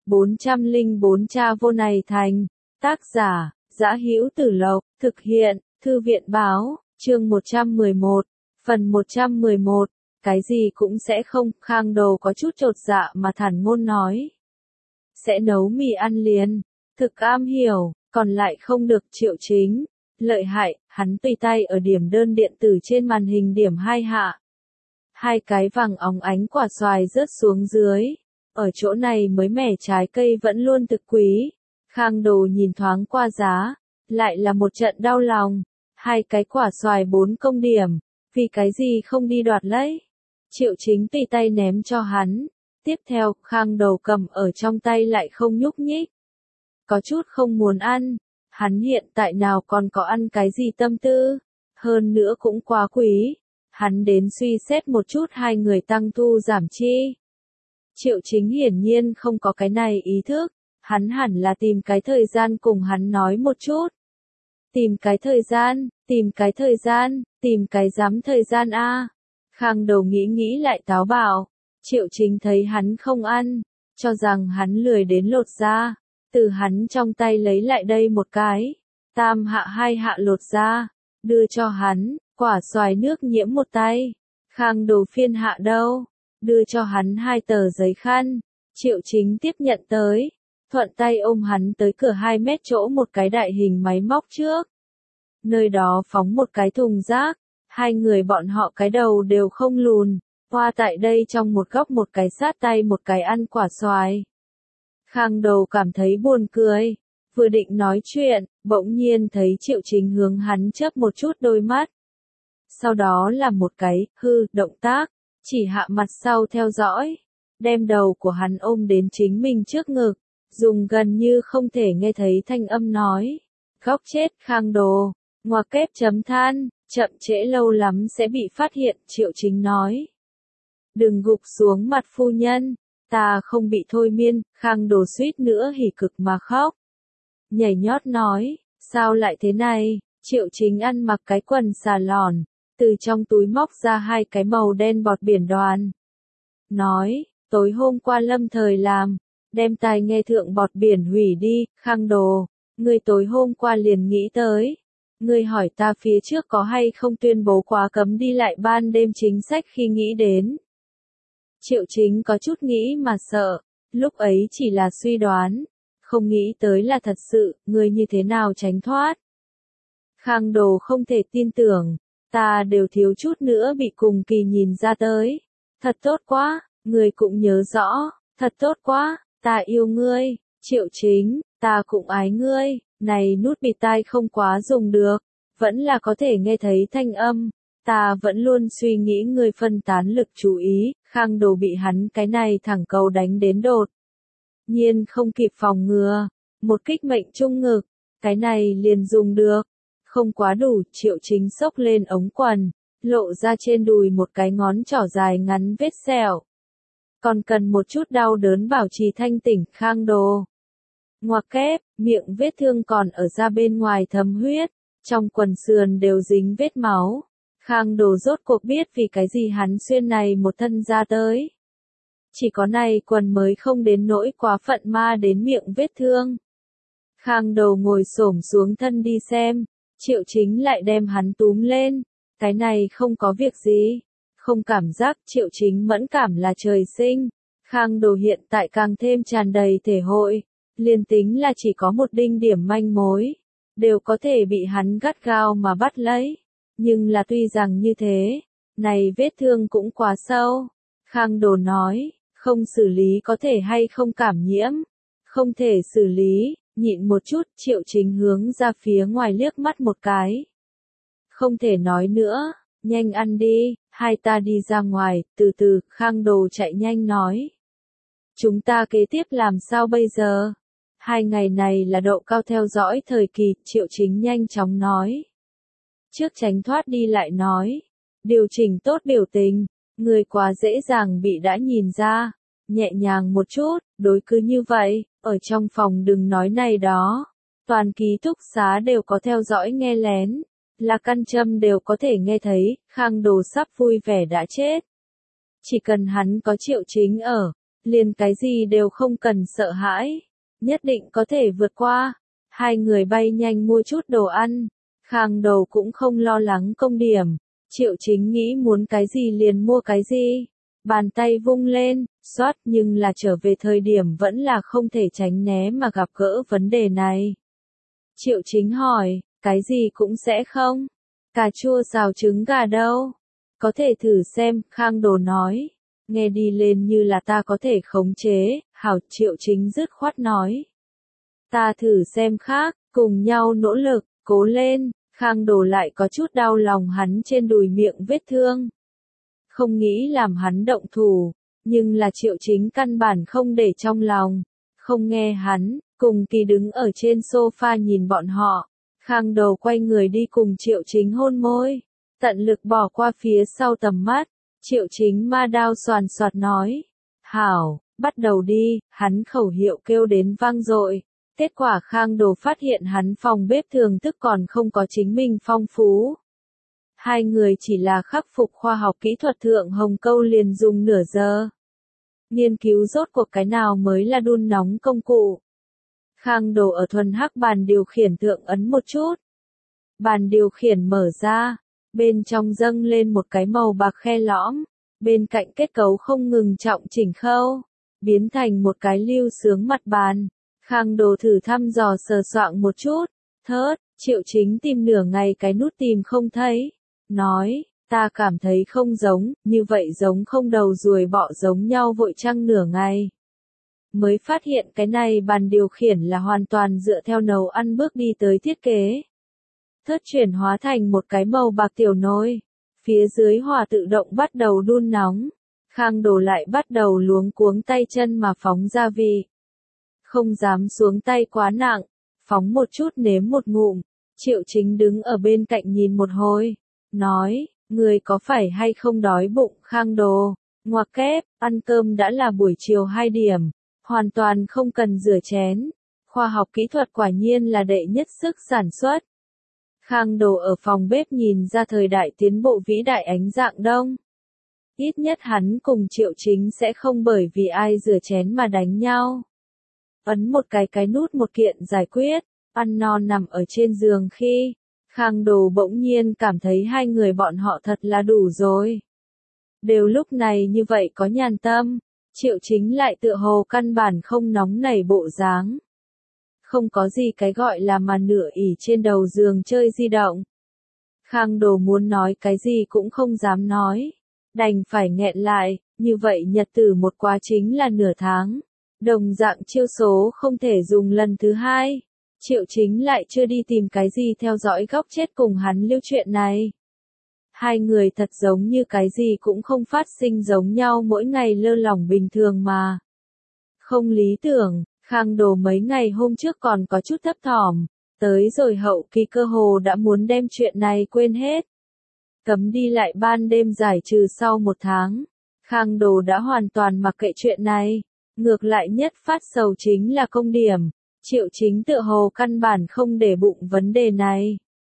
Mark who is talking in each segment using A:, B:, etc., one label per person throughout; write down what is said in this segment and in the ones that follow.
A: 404 Cha vô này thành. Tác giả, Dã Hữu Tử Lộc, thực hiện, Thư viện báo, chương 111, phần 111, cái gì cũng sẽ không, Khang Đồ có chút chột dạ mà thản ngôn nói. Sẽ nấu mì ăn liền, thực am hiểu, còn lại không được. Triệu Chính, lợi hại, hắn tùy tay ở điểm đơn điện tử trên màn hình điểm 2 hạ. 2 cái vàng óng ánh quả xoài rớt xuống dưới. Ở chỗ này mới mẻ trái cây vẫn luôn thực quý. Khang Đồ nhìn thoáng qua giá, lại là một trận đau lòng. 2 cái quả xoài 4 công điểm, vì cái gì không đi đoạt lấy. Triệu Chính tùy tay ném cho hắn. Tiếp theo, Khang Đồ cầm ở trong tay lại không nhúc nhích. Có chút không muốn ăn. Hắn hiện tại nào còn có ăn cái gì tâm tư. Hơn nữa cũng quá quý. Hắn đến suy xét một chút 2 người tăng thu giảm chi. Triệu Chính hiển nhiên không có cái này ý thức. Hắn hẳn là tìm cái thời gian cùng hắn nói một chút. Tìm cái thời gian, tìm cái thời gian, tìm cái dám thời gian a. Khang Đầu nghĩ lại táo bạo. Triệu Chính thấy hắn không ăn, cho rằng hắn lười đến lột ra. Từ hắn trong tay lấy lại đây một cái. Tam hạ 2 hạ lột ra. Đưa cho hắn, quả xoài nước nhiễm một tay. Khang Đầu phiên hạ đâu. Đưa cho hắn 2 tờ giấy khăn. Triệu Chính tiếp nhận tới. Thuận tay ôm hắn tới cửa 2 mét chỗ một cái đại hình máy móc trước. Nơi đó phóng một cái thùng rác. 2 người bọn họ cái đầu đều không lùn. Hoa tại đây trong một góc một cái sát tay một cái ăn quả xoài. Khang Đầu cảm thấy buồn cười. Vừa định nói chuyện, bỗng nhiên thấy Triệu Chính hướng hắn chớp một chút đôi mắt. Sau đó là một cái, động tác, chỉ hạ mặt sau theo dõi. Đem đầu của hắn ôm đến chính mình trước ngực. Dùng gần như không thể nghe thấy thanh âm nói. Góc chết Khang Đồ, ngoặc kép chấm than, chậm trễ lâu lắm sẽ bị phát hiện. Triệu Chính nói. Đừng gục xuống mặt phu nhân, ta không bị thôi miên. Khang Đồ suýt nữa hỉ cực mà khóc. Nhảy nhót nói, sao lại thế này? Triệu Chính ăn mặc cái quần xà lòn, từ trong túi móc ra 2 cái màu đen bọt biển đoàn. Nói, tối hôm qua lâm thời làm, đem tai nghe thượng bọt biển hủy đi. Khang Đồ, ngươi tối hôm qua liền nghĩ tới. Ngươi hỏi ta phía trước có hay không tuyên bố quá cấm đi lại ban đêm chính sách khi nghĩ đến. Triệu Chính có chút nghĩ mà sợ, lúc ấy chỉ là suy đoán, không nghĩ tới là thật sự. Ngươi như thế nào tránh thoát? Khang Đồ không thể tin tưởng, ta đều thiếu chút nữa bị cùng kỳ nhìn ra tới. Thật tốt quá, ngươi cũng nhớ rõ, thật tốt quá, ta yêu ngươi. Triệu Chính, ta cũng ái ngươi. Này nút bịt tai không quá dùng được, vẫn là có thể nghe thấy thanh âm. Ta vẫn luôn suy nghĩ ngươi phân tán lực chú ý. Khang Đồ bị hắn cái này thẳng cầu đánh đến đột nhiên không kịp phòng ngừa, một kích mệnh trung ngực. Cái này liền dùng được, không quá đủ. Triệu Chính xốc lên ống quần, lộ ra trên đùi một cái ngón trỏ dài ngắn vết sẹo. Còn cần một chút đau đớn bảo trì thanh tỉnh. Khang Đồ ngoặc kép, miệng vết thương còn ở ra bên ngoài thấm huyết, trong quần sườn đều dính vết máu. Khang Đồ rốt cuộc biết vì cái gì hắn xuyên này một thân ra tới. Chỉ có này quần mới không đến nỗi quá phận ma đến miệng vết thương. Khang Đồ ngồi xổm xuống thân đi xem, Triệu Chính lại đem hắn túm lên. Cái này không có việc gì, không cảm giác. Triệu Chính mẫn cảm là trời sinh. Khang Đồ hiện tại càng thêm tràn đầy thể hội, liền tính là chỉ có một đinh điểm manh mối, đều có thể bị hắn gắt gao mà bắt lấy. Nhưng là tuy rằng như thế, này vết thương cũng quá sâu. Khang Đồ nói, không xử lý có thể hay không cảm nhiễm. Không thể xử lý, nhịn một chút. Triệu Chính hướng ra phía ngoài liếc mắt một cái. Không thể nói nữa, nhanh ăn đi, hai ta đi ra ngoài, từ từ. Khang Đồ chạy nhanh nói. Chúng ta kế tiếp làm sao bây giờ? 2 ngày này là độ cao theo dõi thời kỳ. Triệu Chính nhanh chóng nói. Trước tránh thoát đi lại nói. Điều chỉnh tốt biểu tình, người quá dễ dàng bị đã nhìn ra. Nhẹ nhàng một chút, đối cứ như vậy, ở trong phòng đừng nói này đó. Toàn ký túc xá đều có theo dõi nghe lén. Là căn châm đều có thể nghe thấy. Khang Đồ sắp vui vẻ đã chết. Chỉ cần hắn có Triệu Chính ở, liền cái gì đều không cần sợ hãi, nhất định có thể vượt qua. Hai người bay nhanh mua chút đồ ăn, Khang Đầu cũng không lo lắng công điểm, Triệu Chính nghĩ muốn cái gì liền mua cái gì. Bàn tay vung lên, xoát, nhưng là trở về thời điểm vẫn là không thể tránh né mà gặp gỡ vấn đề này. Triệu Chính hỏi, cái gì cũng sẽ không? Cà chua xào trứng gà đâu? Có thể thử xem, Khang Đồ nói. Nghe đi lên như là ta có thể khống chế, hảo. Triệu Chính dứt khoát nói. Ta thử xem khác, cùng nhau nỗ lực, cố lên. Khang Đồ lại có chút đau lòng hắn trên đùi miệng vết thương. Không nghĩ làm hắn động thủ, nhưng là Triệu Chính căn bản không để trong lòng, không nghe hắn, cùng kỳ đứng ở trên sofa nhìn bọn họ. Khang Đầu quay người đi cùng Triệu Chính hôn môi, tận lực bỏ qua phía sau tầm mắt. Triệu Chính ma đao xoàn xoạt nói, hảo, bắt đầu đi. Hắn khẩu hiệu kêu đến vang dội. Kết quả Khang Đồ phát hiện hắn phòng bếp thưởng thức còn không có chính mình phong phú. Hai người chỉ là khắc phục khoa học kỹ thuật thượng hồng câu liền dùng nửa giờ. Nghiên cứu rốt cuộc cái nào mới là đun nóng công cụ. Khang Đồ ở thuần hắc bàn điều khiển thượng ấn một chút. Bàn điều khiển mở ra, bên trong dâng lên một cái màu bạc khe lõm, bên cạnh kết cấu không ngừng trọng chỉnh khâu, biến thành một cái lưu sướng mặt bàn. Khang Đồ thử thăm dò sờ soạng một chút, thớt. Triệu Chính tìm nửa ngày cái nút tìm không thấy. Nói, ta cảm thấy không giống, như vậy giống không đầu ruồi bọ giống nhau vội chăng nửa ngày. Mới phát hiện cái này bàn điều khiển là hoàn toàn dựa theo nấu ăn bước đi tới thiết kế. Thớt chuyển hóa thành một cái màu bạc tiểu nồi, phía dưới hỏa tự động bắt đầu đun nóng. Khang Đồ lại bắt đầu luống cuống tay chân mà phóng gia vị. Không dám xuống tay quá nặng, phóng một chút nếm một ngụm. Triệu Chính đứng ở bên cạnh nhìn một hồi, nói, người có phải hay không đói bụng? Khang Đồ, ngoặc kép, ăn cơm đã là buổi chiều 2 điểm, hoàn toàn không cần rửa chén. Khoa học kỹ thuật quả nhiên là đệ nhất sức sản xuất. Khang Đồ ở phòng bếp nhìn ra thời đại tiến bộ vĩ đại ánh dạng đông. Ít nhất hắn cùng Triệu Chính sẽ không bởi vì ai rửa chén mà đánh nhau. Ấn một cái nút một kiện giải quyết, ăn no nằm ở trên giường khi, Khang Đồ bỗng nhiên cảm thấy hai người bọn họ thật là đủ rồi. Đều lúc này như vậy có nhàn tâm, Triệu Chính lại tựa hồ căn bản không nóng nảy bộ dáng. Không có gì cái gọi là mà nửa ỉ trên đầu giường chơi di động. Khang Đồ muốn nói cái gì cũng không dám nói, đành phải nghẹn lại, như vậy nhật tử một quá chính là nửa tháng. Đồng dạng chiêu số không thể dùng lần thứ hai. Triệu Chính lại chưa đi tìm cái gì theo dõi góc chết cùng hắn lưu chuyện này. Hai người thật giống như cái gì cũng không phát sinh giống nhau mỗi ngày lơ lỏng bình thường mà. Không lý tưởng, Khang Đồ mấy ngày hôm trước còn có chút thấp thỏm, tới rồi hậu kỳ cơ hồ đã muốn đem chuyện này quên hết. Cấm đi lại ban đêm giải trừ sau 1 tháng, Khang Đồ đã hoàn toàn mặc kệ chuyện này. Ngược lại nhất phát sầu chính là công điểm, Triệu Chính tựa hồ căn bản không để bụng vấn đề này.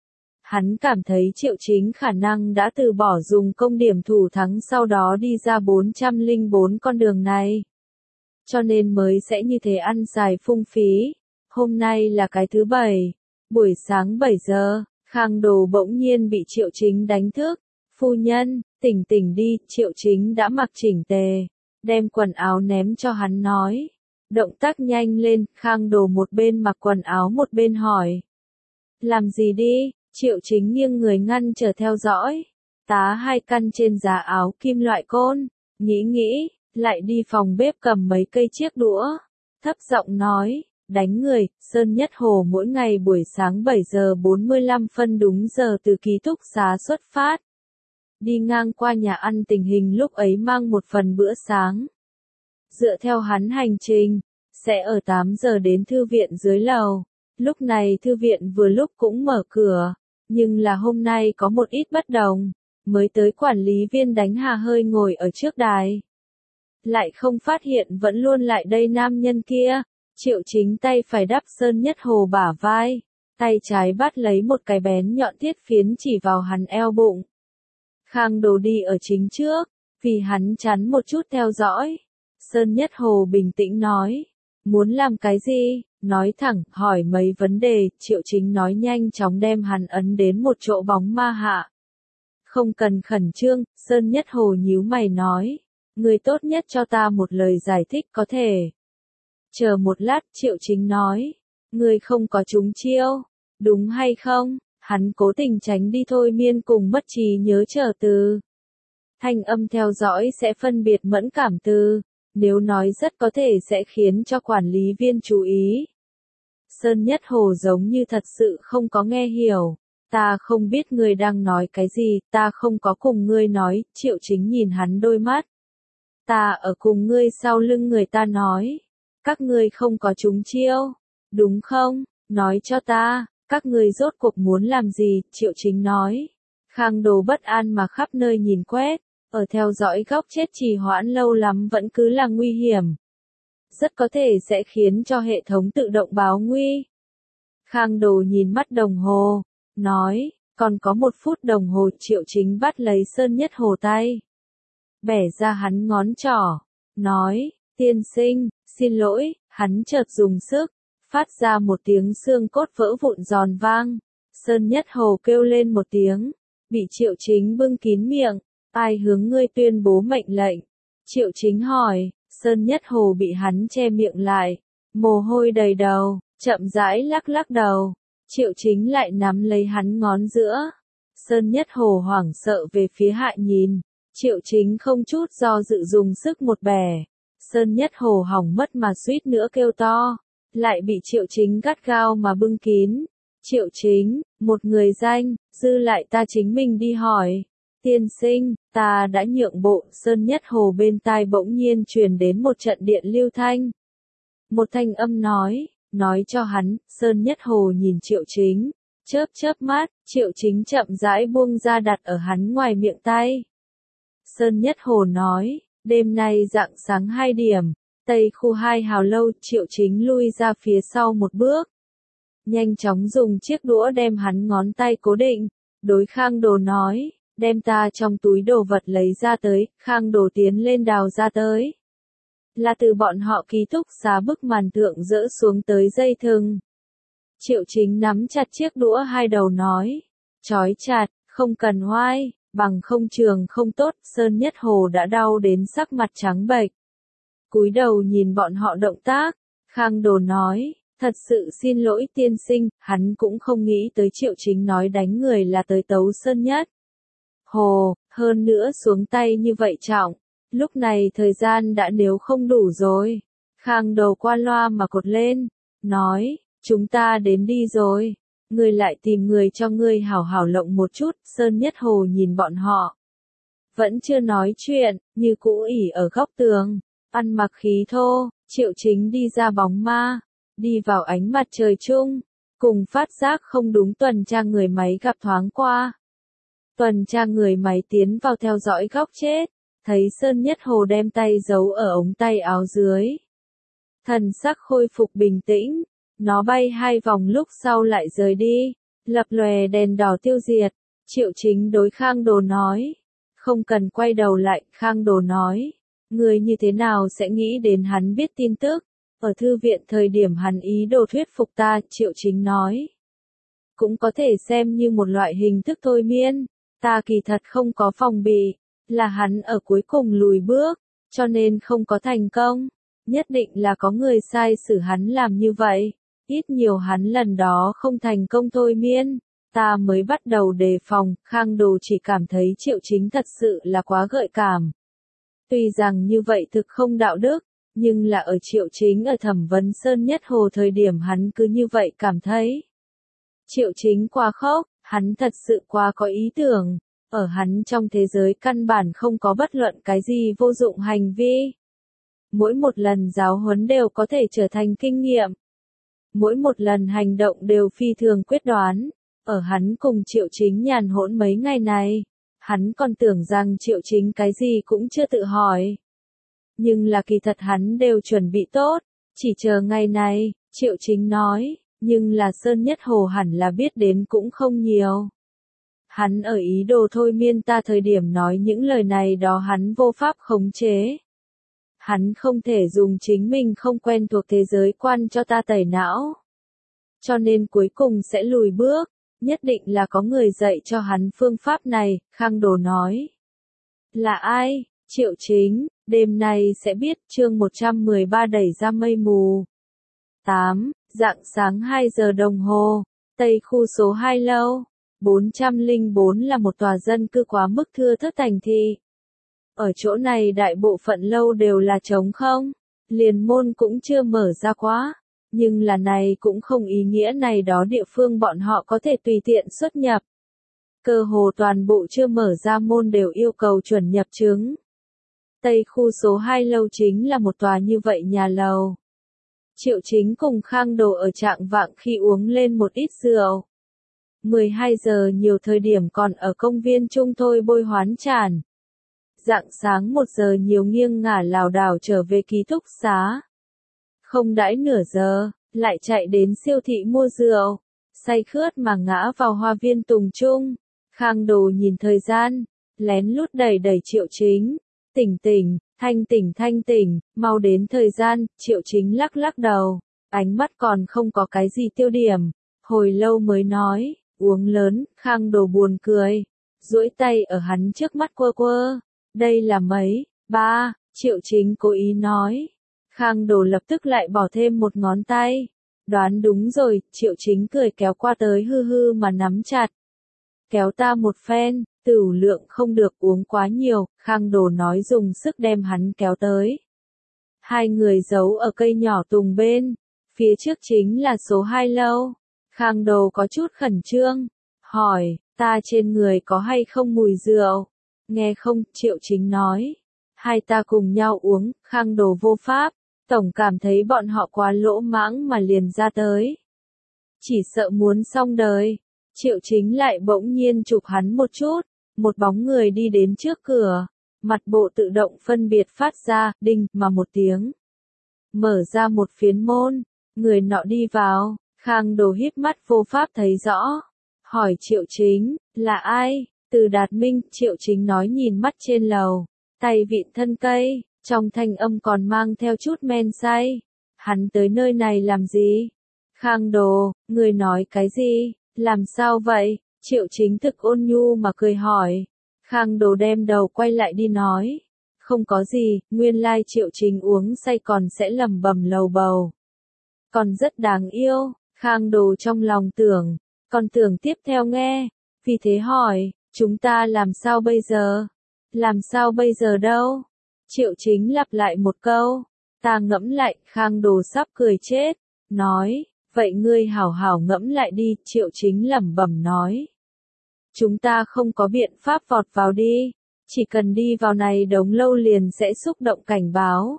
A: Hắn cảm thấy Triệu Chính khả năng đã từ bỏ dùng công điểm thủ thắng sau đó đi ra 404 con đường này. Cho nên mới sẽ như thế ăn xài phung phí. Hôm nay là cái thứ 7, buổi sáng 7 giờ, Khang Đồ bỗng nhiên bị Triệu Chính đánh thức. Phu nhân, tỉnh tỉnh đi. Triệu Chính đã mặc chỉnh tề, đem quần áo ném cho hắn nói. Động tác nhanh lên. Khang Đồ một bên mặc quần áo một bên hỏi. Làm gì đi? Triệu Chính nghiêng người ngăn trở theo dõi. Tá 2 căn trên giá áo kim loại côn. Nghĩ, lại đi phòng bếp cầm mấy cây chiếc đũa. Thấp giọng nói, đánh người. Sơn Nhất Hồ mỗi ngày buổi sáng 7 giờ 45 phân đúng giờ từ ký túc xá xuất phát. Đi ngang qua nhà ăn tình hình lúc ấy mang một phần bữa sáng. Dựa theo hắn hành trình, sẽ ở 8 giờ đến thư viện dưới lầu. Lúc này thư viện vừa lúc cũng mở cửa, nhưng là hôm nay có một ít bất đồng. Mới tới quản lý viên đánh hà hơi ngồi ở trước đài. Lại không phát hiện vẫn luôn lại đây nam nhân kia. Triệu Chính tay phải đắp Sơn Nhất Hồ bả vai, tay trái bắt lấy một cái bén nhọn thiết phiến chỉ vào hắn eo bụng. Khang Đồ đi ở chính trước, vì hắn chắn một chút theo dõi. Sơn Nhất Hồ bình tĩnh nói. Muốn làm cái gì? Nói thẳng, hỏi mấy vấn đề, Triệu Chính nói nhanh chóng đem hắn ấn đến một chỗ bóng ma hạ. Không cần khẩn trương, Sơn Nhất Hồ nhíu mày nói. Người tốt nhất cho ta một lời giải thích có thể. Chờ một lát, Triệu Chính nói. Người không có trúng chiêu, đúng hay không? Hắn cố tình tránh đi thôi miên cùng mất trí nhớ trở từ. Thanh âm theo dõi sẽ phân biệt mẫn cảm từ. Nếu nói rất có thể sẽ khiến cho quản lý viên chú ý. Sơn Nhất Hồ giống như thật sự không có nghe hiểu. Ta không biết ngươi đang nói cái gì, ta không có cùng ngươi nói, Triệu Chính nhìn hắn đôi mắt. Ta ở cùng ngươi sau lưng người ta nói. Các ngươi không có trúng chiêu, đúng không? Nói cho ta, các ngươi rốt cuộc muốn làm gì, Triệu Chính nói. Khang Đồ bất an mà khắp nơi nhìn quét, ở theo dõi góc chết trì hoãn lâu lắm vẫn cứ là nguy hiểm. Rất có thể sẽ khiến cho hệ thống tự động báo nguy. Khang Đồ nhìn mắt đồng hồ, nói, còn có 1 phút đồng hồ. Triệu Chính bắt lấy Sơn Nhất Hồ tay. Bẻ ra hắn ngón trỏ, nói, tiên sinh, xin lỗi, hắn chợt dùng sức, phát ra một tiếng xương cốt vỡ vụn giòn vang. Sơn Nhất Hồ kêu lên một tiếng, bị Triệu Chính bưng kín miệng, ai hướng ngươi tuyên bố mệnh lệnh? Triệu Chính hỏi, Sơn Nhất Hồ bị hắn che miệng lại, mồ hôi đầy đầu, chậm rãi lắc lắc đầu. Triệu Chính lại nắm lấy hắn ngón giữa. Sơn Nhất Hồ hoảng sợ về phía hạ nhìn. Triệu Chính không chút do dự dùng sức một bẻ. Sơn Nhất Hồ hỏng mất mà suýt nữa kêu to. Lại bị Triệu Chính gắt gao mà bưng kín. Triệu Chính, một người danh, dư lại ta chính mình đi hỏi. Tiên sinh, ta đã nhượng bộ. Sơn Nhất Hồ bên tai bỗng nhiên truyền đến một trận điện lưu thanh. Một thanh âm nói cho hắn. Sơn Nhất Hồ nhìn Triệu Chính, chớp chớp mắt. Triệu Chính chậm rãi buông ra đặt ở hắn ngoài miệng tay. Sơn Nhất Hồ nói, đêm nay rạng sáng 2 điểm, Tây khu 2 hào lâu. Triệu Chính lui ra phía sau một bước, nhanh chóng dùng chiếc đũa đem hắn ngón tay cố định. Đối Khang Đồ nói, đem ta trong túi đồ vật lấy ra tới. Khang Đồ tiến lên đào ra tới. Là từ bọn họ ký túc xá bức màn thượng dỡ xuống tới dây thừng. Triệu Chính nắm chặt chiếc đũa hai đầu nói, trói chặt, không cần hoai, bằng không trường không tốt. Sơn Nhất Hồ đã đau đến sắc mặt trắng bệch. Cúi đầu nhìn bọn họ động tác, Khang Đồ nói, thật sự xin lỗi tiên sinh. Hắn cũng không nghĩ tới Triệu Chính nói đánh người là tới tấu Sơn Nhất Hồ, hơn nữa xuống tay như vậy trọng. Lúc này thời gian đã nếu không đủ rồi. Khang Đồ qua loa mà cột lên, nói, chúng ta đến đi rồi. Ngươi lại tìm người cho ngươi hảo hảo lộng một chút. Sơn Nhất Hồ nhìn bọn họ, vẫn chưa nói chuyện, như cũ ỉ ở góc tường, ăn mặc khí thô. Triệu Chính đi ra bóng ma, đi vào ánh mặt trời chung, cùng phát giác không đúng tuần tra người máy gặp thoáng qua. Tuần tra người máy tiến vào theo dõi góc chết, thấy Sơn Nhất Hồ đem tay giấu ở ống tay áo dưới. Thần sắc khôi phục bình tĩnh, nó bay 2 vòng lúc sau lại rời đi, lập lòe đèn đỏ tiêu diệt. Triệu Chính đối Khang Đồ nói, không cần quay đầu lại. Khang Đồ nói, người như thế nào sẽ nghĩ đến hắn biết tin tức, ở thư viện thời điểm hắn ý đồ thuyết phục ta. Triệu Chính nói, cũng có thể xem như một loại hình thức thôi miên, ta kỳ thật không có phòng bị, là hắn ở cuối cùng lùi bước, cho nên không có thành công, nhất định là có người sai xử hắn làm như vậy, ít nhiều hắn lần đó không thành công thôi miên, ta mới bắt đầu đề phòng. Khang Đồ chỉ cảm thấy Triệu Chính thật sự là quá gợi cảm. Tuy rằng như vậy thực không đạo đức, nhưng là ở Triệu Chính ở thẩm vấn Sơn Nhất Hồ thời điểm hắn cứ như vậy cảm thấy. Triệu Chính quá khốc, hắn thật sự quá có ý tưởng, ở hắn trong thế giới căn bản không có bất luận cái gì vô dụng hành vi. Mỗi một lần giáo huấn đều có thể trở thành kinh nghiệm. Mỗi một lần hành động đều phi thường quyết đoán. Ở hắn cùng Triệu Chính nhàn hỗn mấy ngày này, hắn còn tưởng rằng Triệu Chính cái gì cũng chưa tự hỏi. Nhưng là kỳ thật hắn đều chuẩn bị tốt, chỉ chờ ngày này. Triệu Chính nói, nhưng là Sơn Nhất Hồ hẳn là biết đến cũng không nhiều. Hắn ở ý đồ thôi miên ta thời điểm nói những lời này đó hắn vô pháp khống chế. Hắn không thể dùng chính mình không quen thuộc thế giới quan cho ta tẩy não. Cho nên cuối cùng sẽ lùi bước, nhất định là có người dạy cho hắn phương pháp này, Khang Đồ nói. Là ai? Triệu Chính, đêm nay sẽ biết. Chương 113 đẩy ra mây mù. 8. Rạng sáng 2 giờ đồng hồ, Tây khu số 2 lâu. 404 là một tòa dân cư quá mức thưa thớt thành thị. Ở chỗ này đại bộ phận lâu đều là trống không, liền môn cũng chưa mở ra quá. Nhưng là này cũng không ý nghĩa này đó địa phương bọn họ có thể tùy tiện xuất nhập. Cơ hồ toàn bộ chưa mở ra môn đều yêu cầu chuẩn nhập chứng. Tây khu số 2 lâu chính là một tòa như vậy nhà lầu. Triệu Chính cùng Khang Đồ ở trạng vạng khi uống lên một ít rượu. 12 giờ nhiều thời điểm còn ở công viên chung thôi bôi hoán tràn. Rạng sáng 1 giờ nhiều nghiêng ngả lảo đảo trở về ký túc xá. Không đãi nửa giờ, lại chạy đến siêu thị mua rượu, say khướt mà ngã vào hoa viên tùng trung. Khang Đồ nhìn thời gian, lén lút đẩy Triệu Chính. Tỉnh, thanh tỉnh, mau đến thời gian. Triệu Chính lắc lắc đầu, ánh mắt còn không có cái gì tiêu điểm. Hồi lâu mới nói, uống lớn. Khang Đồ buồn cười, duỗi tay ở hắn trước mắt quơ quơ. Đây là mấy? 3, Triệu Chính cố ý nói. Khang Đồ lập tức lại bỏ thêm một ngón tay. Đoán đúng rồi. Triệu Chính cười kéo qua tới hư hư mà nắm chặt. Kéo ta một phen, tửu lượng không được uống quá nhiều. Khang Đồ nói dùng sức đem hắn kéo tới. Hai người giấu ở cây nhỏ tùng bên. Phía trước chính là số 2 lâu. Khang Đồ có chút khẩn trương, hỏi, ta trên người có hay không mùi rượu? Nghe không? Triệu Chính nói. Hai ta cùng nhau uống. Khang Đồ vô pháp, tổng cảm thấy bọn họ quá lỗ mãng mà liền ra tới. Chỉ sợ muốn xong đời. Triệu Chính lại bỗng nhiên chụp hắn một chút. Một bóng người đi đến trước cửa. Mặt bộ tự động phân biệt phát ra, đinh, mà một tiếng. Mở ra một phiến môn. Người nọ đi vào. Khang Đồ híp mắt vô pháp thấy rõ. Hỏi Triệu Chính, là ai? Từ Đạt Minh. Triệu Chính nói nhìn mắt trên lầu. Tay vịn thân cây, trong thanh âm còn mang theo chút men say. Hắn tới nơi này làm gì? Khang Đồ, người nói cái gì? Làm sao vậy? Triệu Chính thực ôn nhu mà cười hỏi. Khang Đồ đem đầu quay lại đi nói. Không có gì, nguyên lai Triệu Chính uống say còn sẽ lẩm bẩm lầu bầu. Còn rất đáng yêu. Khang Đồ trong lòng tưởng, còn tưởng tiếp theo nghe. Vì thế hỏi, chúng ta làm sao bây giờ? Làm sao bây giờ đâu? Triệu Chính lặp lại một câu. Ta ngẫm lại. Khang Đồ sắp cười chết. Nói, vậy ngươi hảo hảo ngẫm lại đi. Triệu Chính lẩm bẩm nói. Chúng ta không có biện pháp vọt vào đi. Chỉ cần đi vào này đống lâu liền sẽ xúc động cảnh báo.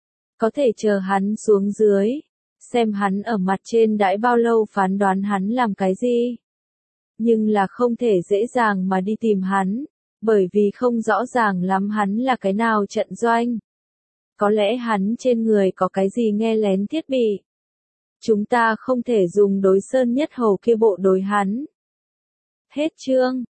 A: Có thể chờ hắn xuống dưới. Xem hắn ở mặt trên đãi bao lâu phán đoán hắn làm cái gì. Nhưng là không thể dễ dàng mà đi tìm hắn. Bởi vì không rõ ràng lắm hắn là cái nào trận doanh. Có lẽ hắn trên người có cái gì nghe lén thiết bị. Chúng ta không thể dùng đối Sơn Nhất Hầu kia bộ đối hắn. Hết chương.